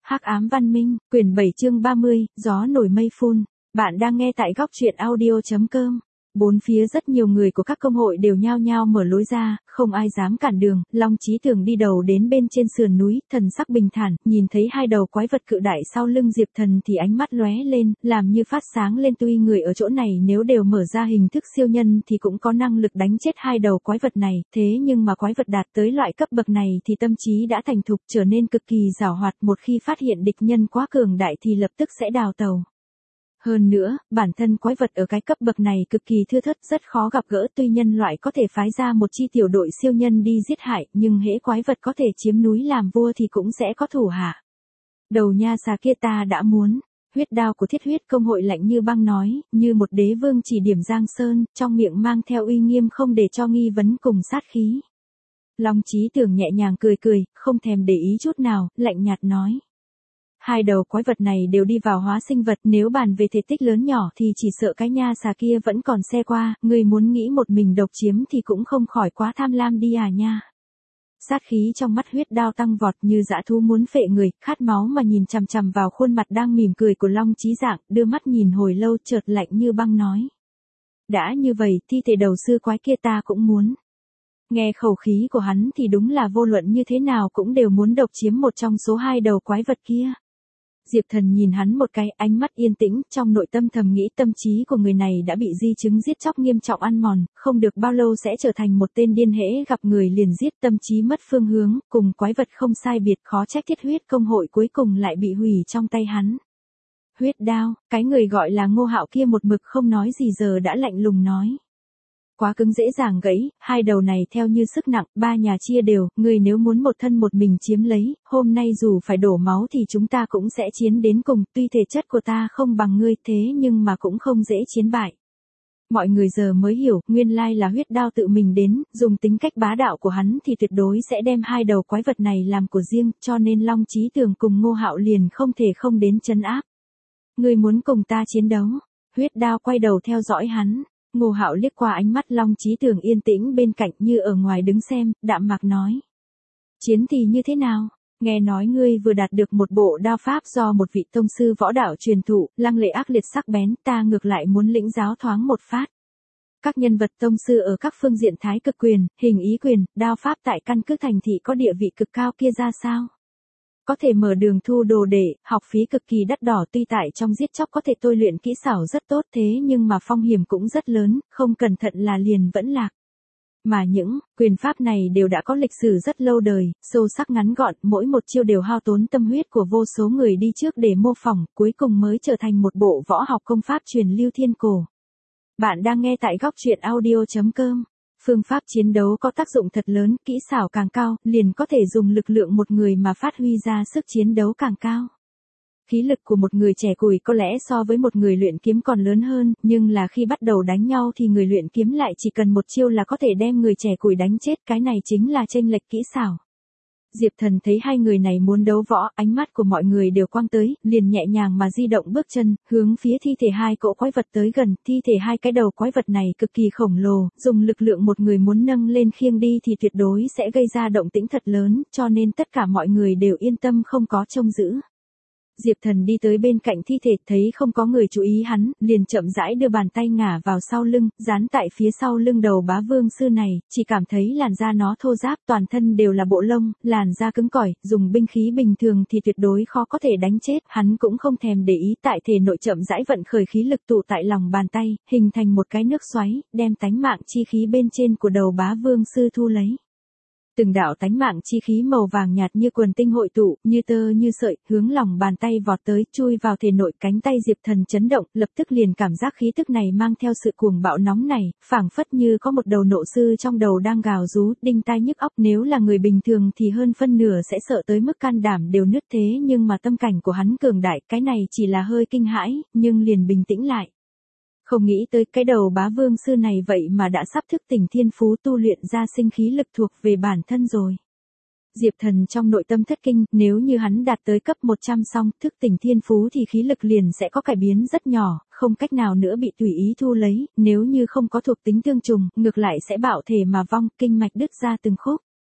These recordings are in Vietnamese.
Hắc ám văn minh, quyển 7 chương 30, gió nổi mây phun. Bạn đang nghe tại góc truyện audio.com. Bốn phía rất nhiều người của các công hội đều nhao nhao mở lối ra, không ai dám cản đường. Long Chí Tường đi đầu đến bên trên sườn núi, thần sắc bình thản, nhìn thấy hai đầu quái vật cự đại sau lưng Diệp Thần thì ánh mắt lóe lên, làm như phát sáng lên. Tuy người ở chỗ này nếu đều mở ra hình thức siêu nhân thì cũng có năng lực đánh chết hai đầu quái vật này, thế nhưng mà quái vật đạt tới loại cấp bậc này thì tâm trí đã thành thục, trở nên cực kỳ giàu hoạt, một khi phát hiện địch nhân quá cường đại thì lập tức sẽ đào tàu. Hơn nữa, bản thân quái vật ở cái cấp bậc này cực kỳ thưa thớt, rất khó gặp gỡ. Tuy nhân loại có thể phái ra một chi tiểu đội siêu nhân đi giết hại, nhưng hễ quái vật có thể chiếm núi làm vua thì cũng sẽ có thủ hạ. Đầu nha xà kia ta đã muốn. Huyết đao của Thiết Huyết công hội lạnh như băng nói, như một đế vương chỉ điểm Giang Sơn, trong miệng mang theo uy nghiêm không để cho nghi vấn cùng sát khí. Long Chí Tường nhẹ nhàng cười cười, không thèm để ý chút nào, lạnh nhạt nói. Hai đầu quái vật này đều đi vào hóa sinh vật, nếu bàn về thể tích lớn nhỏ thì chỉ sợ cái nha xà kia vẫn còn xe qua, người muốn nghĩ một mình độc chiếm thì cũng không khỏi quá tham lam đi à nha. Sát khí trong mắt Huyết đao tăng vọt như dã thú muốn phệ người, khát máu mà nhìn chằm chằm vào khuôn mặt đang mỉm cười của Long Chí Dạng, đưa mắt nhìn hồi lâu chợt lạnh như băng nói. Đã như vậy, thi thể đầu sư quái kia ta cũng muốn. Nghe khẩu khí của hắn thì đúng là vô luận như thế nào cũng đều muốn độc chiếm một trong số hai đầu quái vật kia. Diệp Thần nhìn hắn một cái, ánh mắt yên tĩnh, trong nội tâm thầm nghĩ tâm trí của người này đã bị di chứng giết chóc nghiêm trọng ăn mòn, không được bao lâu sẽ trở thành một tên điên hễ gặp người liền giết, tâm trí mất phương hướng, cùng quái vật không sai biệt, khó trách Thiết Huyết công hội cuối cùng lại bị hủy trong tay hắn. Huyết đao, cái người gọi là Ngô Hạo kia một mực không nói gì giờ đã lạnh lùng nói. Quá cứng dễ dàng gãy, hai đầu này theo như sức nặng, ba nhà chia đều, người nếu muốn một thân một mình chiếm lấy, hôm nay dù phải đổ máu thì chúng ta cũng sẽ chiến đến cùng, tuy thể chất của ta không bằng ngươi thế nhưng mà cũng không dễ chiến bại. Mọi người giờ mới hiểu, nguyên lai là Huyết đao tự mình đến, dùng tính cách bá đạo của hắn thì tuyệt đối sẽ đem hai đầu quái vật này làm của riêng, cho nên Long Chí Tường cùng Ngô Hạo liền không thể không đến trấn áp. Ngươi muốn cùng ta chiến đấu? Huyết đao quay đầu theo dõi hắn. Ngô Hạo liếc qua ánh mắt Long Chí Tường yên tĩnh bên cạnh như ở ngoài đứng xem, đạm mạc nói. Chiến thì như thế nào? Nghe nói ngươi vừa đạt được một bộ đao pháp do một vị tông sư võ đạo truyền thụ, lăng lệ ác liệt sắc bén, ta ngược lại muốn lĩnh giáo thoáng một phát. Các nhân vật tông sư ở các phương diện thái cực quyền, hình ý quyền, đao pháp tại căn cứ thành thị có địa vị cực cao kia ra sao? Có thể mở đường thu đồ đệ, học phí cực kỳ đắt đỏ, tuy tại trong giết chóc có thể tôi luyện kỹ xảo rất tốt thế nhưng mà phong hiểm cũng rất lớn, không cẩn thận là liền vẫn lạc. Mà những quyền pháp này đều đã có lịch sử rất lâu đời, sâu sắc ngắn gọn, mỗi một chiêu đều hao tốn tâm huyết của vô số người đi trước để mô phỏng, cuối cùng mới trở thành một bộ võ học công pháp truyền lưu thiên cổ. Bạn đang nghe tại góc truyện audio.com. Phương pháp chiến đấu có tác dụng thật lớn, kỹ xảo càng cao, liền có thể dùng lực lượng một người mà phát huy ra sức chiến đấu càng cao. Khí lực của một người trẻ củi có lẽ so với một người luyện kiếm còn lớn hơn, nhưng là khi bắt đầu đánh nhau thì người luyện kiếm lại chỉ cần một chiêu là có thể đem người trẻ củi đánh chết, cái này chính là chênh lệch kỹ xảo. Diệp Thần thấy hai người này muốn đấu võ, ánh mắt của mọi người đều quang tới, liền nhẹ nhàng mà di động bước chân, hướng phía thi thể hai cỗ quái vật tới gần, thi thể hai cái đầu quái vật này cực kỳ khổng lồ, dùng lực lượng một người muốn nâng lên khiêng đi thì tuyệt đối sẽ gây ra động tĩnh thật lớn, cho nên tất cả mọi người đều yên tâm không có trông giữ. Diệp Thần đi tới bên cạnh thi thể, thấy không có người chú ý hắn, liền chậm rãi đưa bàn tay ngả vào sau lưng, dán tại phía sau lưng đầu bá vương sư này, chỉ cảm thấy làn da nó thô ráp, toàn thân đều là bộ lông, làn da cứng cỏi, dùng binh khí bình thường thì tuyệt đối khó có thể đánh chết, hắn cũng không thèm để ý, tại thể nội chậm rãi vận khởi khí lực tụ tại lòng bàn tay, hình thành một cái nước xoáy, đem tánh mạng chi khí bên trên của đầu bá vương sư thu lấy. Từng đạo tánh mạng chi khí màu vàng nhạt như quần tinh hội tụ, như tơ như sợi, hướng lòng bàn tay vọt tới, chui vào thể nội. Cánh tay Diệp Thần chấn động, lập tức liền cảm giác khí tức này mang theo sự cuồng bạo nóng này, phảng phất như có một đầu nộ sư trong đầu đang gào rú, đinh tai nhức óc. Nếu là người bình thường thì hơn phân nửa sẽ sợ tới mức can đảm đều nứt, thế nhưng mà tâm cảnh của hắn cường đại, cái này chỉ là hơi kinh hãi, nhưng liền bình tĩnh lại. Không nghĩ tới cái đầu bá vương sư này vậy mà đã sắp thức tỉnh thiên phú tu luyện ra sinh khí lực thuộc về bản thân rồi. Diệp Thần trong nội tâm thất kinh, nếu như hắn đạt tới cấp 100 xong, thức tỉnh thiên phú thì khí lực liền sẽ có cải biến rất nhỏ, không cách nào nữa bị tùy ý thu lấy, nếu như không có thuộc tính tương trùng, ngược lại sẽ bạo thể mà vong, kinh mạch đứt ra từng khúc.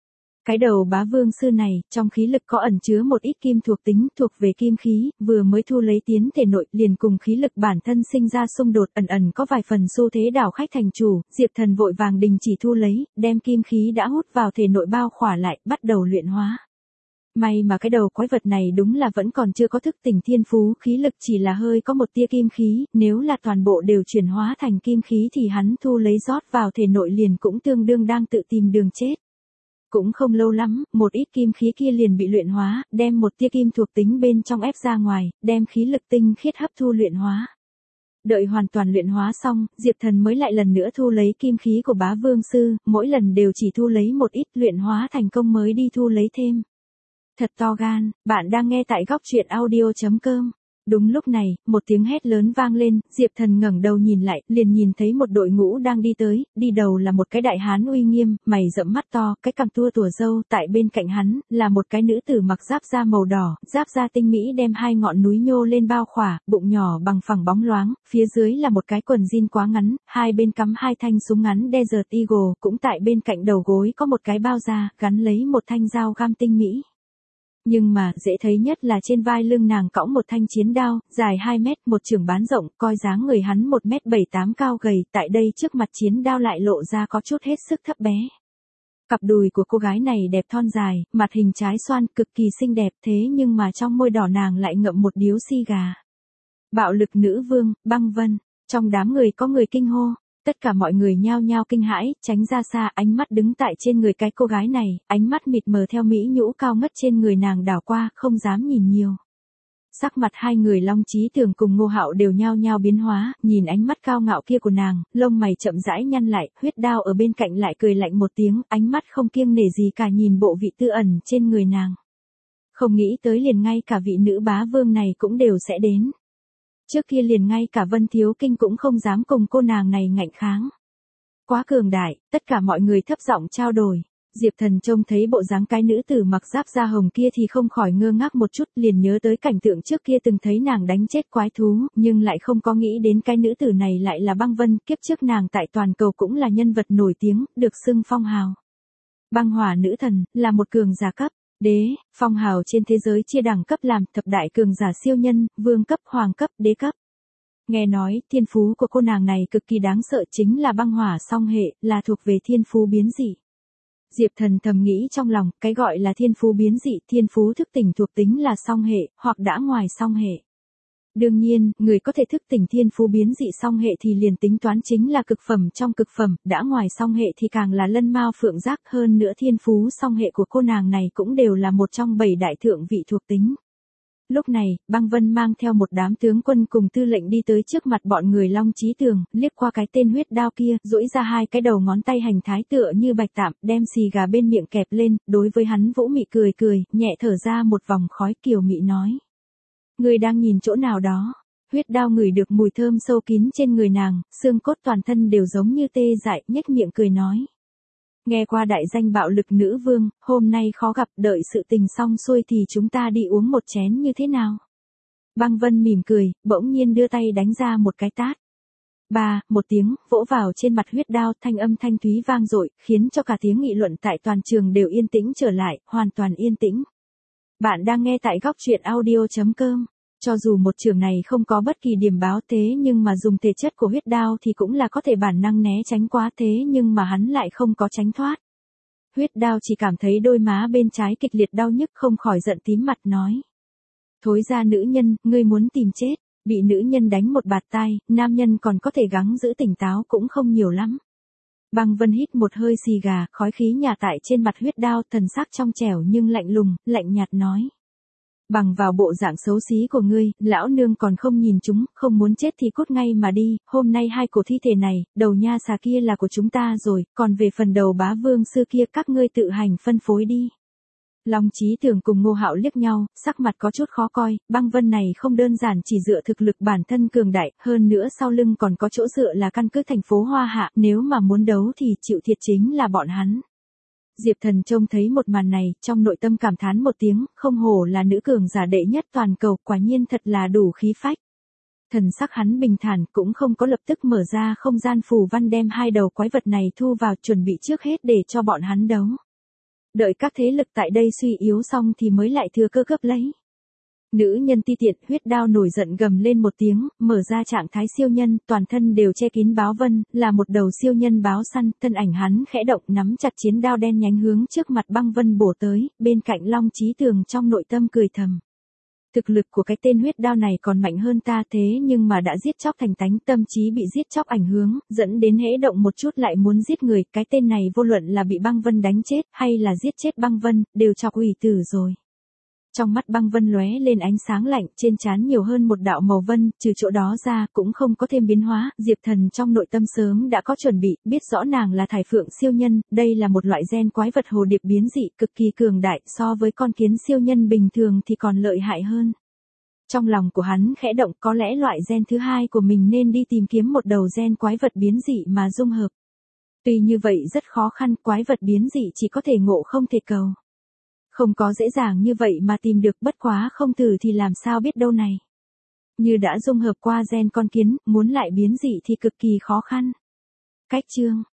Cái đầu bá vương sư này, trong khí lực có ẩn chứa một ít kim thuộc tính thuộc về kim khí, vừa mới thu lấy tiến thể nội liền cùng khí lực bản thân sinh ra xung đột ẩn ẩn có vài phần xu thế đảo khách thành chủ, Diệp Thần vội vàng đình chỉ thu lấy, đem kim khí đã hút vào thể nội bao khỏa lại, bắt đầu luyện hóa. May mà cái đầu quái vật này đúng là vẫn còn chưa có thức tỉnh thiên phú, khí lực chỉ là hơi có một tia kim khí, nếu là toàn bộ đều chuyển hóa thành kim khí thì hắn thu lấy rót vào thể nội liền cũng tương đương đang tự tìm đường chết. Cũng không lâu lắm, một ít kim khí kia liền bị luyện hóa, đem một tia kim thuộc tính bên trong ép ra ngoài, đem khí lực tinh khiết hấp thu luyện hóa. Đợi hoàn toàn luyện hóa xong, Diệp Thần mới lại lần nữa thu lấy kim khí của bá vương sư, mỗi lần đều chỉ thu lấy một ít, luyện hóa thành công mới đi thu lấy thêm. Thật to gan, bạn đang nghe tại góc truyện audio.com. Đúng lúc này, một tiếng hét lớn vang lên, Diệp Thần ngẩng đầu nhìn lại, liền nhìn thấy một đội ngũ đang đi tới, đi đầu là một cái đại hán uy nghiêm, mày rậm mắt to, cái cằm tua tủa râu, tại bên cạnh hắn, là một cái nữ tử mặc giáp da màu đỏ, giáp da tinh mỹ đem hai ngọn núi nhô lên bao khỏa, bụng nhỏ bằng phẳng bóng loáng, phía dưới là một cái quần jean quá ngắn, hai bên cắm hai thanh súng ngắn Desert Eagle, cũng tại bên cạnh đầu gối có một cái bao da, gắn lấy một thanh dao găm tinh mỹ. Nhưng mà, dễ thấy nhất là trên vai lưng nàng cõng một thanh chiến đao, dài 2 mét, một chưởng bán rộng, coi dáng người hắn 1m78 cao gầy, tại đây trước mặt chiến đao lại lộ ra có chút hết sức thấp bé. Cặp đùi của cô gái này đẹp thon dài, mặt hình trái xoan, cực kỳ xinh đẹp thế nhưng mà trong môi đỏ nàng lại ngậm một điếu xì gà. Bạo lực nữ vương, Băng Vân, trong đám người có người kinh hô. Tất cả mọi người nhao nhao kinh hãi, tránh ra xa, ánh mắt đứng tại trên người cái cô gái này, ánh mắt mịt mờ theo mỹ nhũ cao ngất trên người nàng đảo qua, không dám nhìn nhiều. Sắc mặt hai người Long Chí Tường cùng Ngô Hạo đều nhao nhao biến hóa, nhìn ánh mắt cao ngạo kia của nàng, lông mày chậm rãi nhăn lại, huyết đao ở bên cạnh lại cười lạnh một tiếng, ánh mắt không kiêng nể gì cả nhìn bộ vị tư ẩn trên người nàng. Không nghĩ tới liền ngay cả vị nữ bá vương này cũng đều sẽ đến. Trước kia liền ngay cả Vân Thiếu Kinh cũng không dám cùng cô nàng này ngạnh kháng. Quá cường đại, tất cả mọi người thấp giọng trao đổi. Diệp Thần trông thấy bộ dáng cái nữ tử mặc giáp da hồng kia thì không khỏi ngơ ngác một chút, liền nhớ tới cảnh tượng trước kia từng thấy nàng đánh chết quái thú, nhưng lại không có nghĩ đến cái nữ tử này lại là Băng Vân, kiếp trước nàng tại toàn cầu cũng là nhân vật nổi tiếng, được xưng phong hào. Băng hỏa nữ thần, là một cường giả cấp. Đế, phong hào trên thế giới chia đẳng cấp làm thập đại cường giả siêu nhân, vương cấp, hoàng cấp, đế cấp. Nghe nói, thiên phú của cô nàng này cực kỳ đáng sợ chính là băng hỏa song hệ, là thuộc về thiên phú biến dị. Diệp Thần thầm nghĩ trong lòng, cái gọi là thiên phú biến dị, thiên phú thức tỉnh thuộc tính là song hệ, hoặc đã ngoài song hệ. Đương nhiên, người có thể thức tỉnh thiên phú biến dị song hệ thì liền tính toán chính là cực phẩm trong cực phẩm, đã ngoài song hệ thì càng là lân mao phượng giác, hơn nữa thiên phú song hệ của cô nàng này cũng đều là một trong 7 đại thượng vị thuộc tính. Lúc này, Băng Vân mang theo một đám tướng quân cùng tư lệnh đi tới trước mặt bọn người Long Chí Tường, liếc qua cái tên huyết đao kia, duỗi ra hai cái đầu ngón tay hành thái tựa như bạch tạm, đem xì gà bên miệng kẹp lên, đối với hắn Vũ Mị cười cười, nhẹ thở ra một vòng khói kiều mị nói. Người đang nhìn chỗ nào đó? Huyết đao ngửi được mùi thơm sâu kín trên người nàng, xương cốt toàn thân đều giống như tê dại, nhếch miệng cười nói. Nghe qua đại danh bạo lực nữ vương, hôm nay khó gặp, đợi sự tình xong xuôi thì chúng ta đi uống một chén như thế nào? Băng Vân mỉm cười, bỗng nhiên đưa tay đánh ra một cái tát. Một tiếng, vỗ vào trên mặt huyết đao, thanh âm thanh thúy vang dội, khiến cho cả tiếng nghị luận tại toàn trường đều yên tĩnh trở lại, hoàn toàn yên tĩnh. Bạn đang nghe tại góc truyện audio.com. Cho dù một trường này không có bất kỳ điểm báo thế nhưng mà dùng thể chất của huyết đao thì cũng là có thể bản năng né tránh quá thế nhưng mà hắn lại không có tránh thoát. Huyết đao chỉ cảm thấy đôi má bên trái kịch liệt đau nhức không khỏi giận tím mặt nói. Thối ra nữ nhân, ngươi muốn tìm chết, bị nữ nhân đánh một bạt tai, nam nhân còn có thể gắng giữ tỉnh táo cũng không nhiều lắm. Băng Vân hít một hơi xì gà, khói khí nhả tại trên mặt huyết đao, thần sắc trong trẻo nhưng lạnh lùng, lạnh nhạt nói. Bằng vào bộ dạng xấu xí của ngươi, lão nương còn không nhìn chúng, không muốn chết thì cút ngay mà đi, hôm nay hai cổ thi thể này, đầu nha xà kia là của chúng ta rồi, còn về phần đầu bá vương sư kia các ngươi tự hành phân phối đi. Long Chí Tường cùng Ngô Hạo liếc nhau, sắc mặt có chút khó coi, Băng Vân này không đơn giản chỉ dựa thực lực bản thân cường đại, hơn nữa sau lưng còn có chỗ dựa là căn cứ thành phố Hoa Hạ, nếu mà muốn đấu thì chịu thiệt chính là bọn hắn. Diệp Thần trông thấy một màn này, trong nội tâm cảm thán một tiếng, không hổ là nữ cường giả đệ nhất toàn cầu, quả nhiên thật là đủ khí phách. Thần sắc hắn bình thản, cũng không có lập tức mở ra không gian phù văn đem hai đầu quái vật này thu vào, chuẩn bị trước hết để cho bọn hắn đấu. Đợi các thế lực tại đây suy yếu xong thì mới lại thừa cơ cướp lấy. Nữ nhân ti tiện huyết đao nổi giận gầm lên một tiếng, mở ra trạng thái siêu nhân, toàn thân đều che kín báo vân, là một đầu siêu nhân báo săn, thân ảnh hắn khẽ động nắm chặt chiến đao đen nhánh hướng trước mặt băng vân bổ tới, bên cạnh Long Chí Tường trong nội tâm cười thầm. Thực lực của cái tên huyết đao này còn mạnh hơn ta thế nhưng mà đã giết chóc thành tánh, tâm trí bị giết chóc ảnh hưởng, dẫn đến hễ động một chút lại muốn giết người, cái tên này vô luận là bị băng vân đánh chết hay là giết chết băng vân, đều chọc ủy tử rồi. Trong mắt băng vân lóe lên ánh sáng lạnh, trên trán nhiều hơn một đạo màu vân, trừ chỗ đó ra cũng không có thêm biến hóa, Diệp Thần trong nội tâm sớm đã có chuẩn bị, biết rõ nàng là thải phượng siêu nhân, đây là một loại gen quái vật hồ điệp biến dị cực kỳ cường đại, so với con kiến siêu nhân bình thường thì còn lợi hại hơn. Trong lòng của hắn khẽ động, có lẽ loại gen thứ hai của mình nên đi tìm kiếm một đầu gen quái vật biến dị mà dung hợp. Tuy như vậy rất khó khăn, quái vật biến dị chỉ có thể ngộ không thể cầu. Không có dễ dàng như vậy mà tìm được, bất quá không thử thì làm sao biết đâu này. Như đã dung hợp qua gen con kiến, muốn lại biến dị thì cực kỳ khó khăn. Cách chương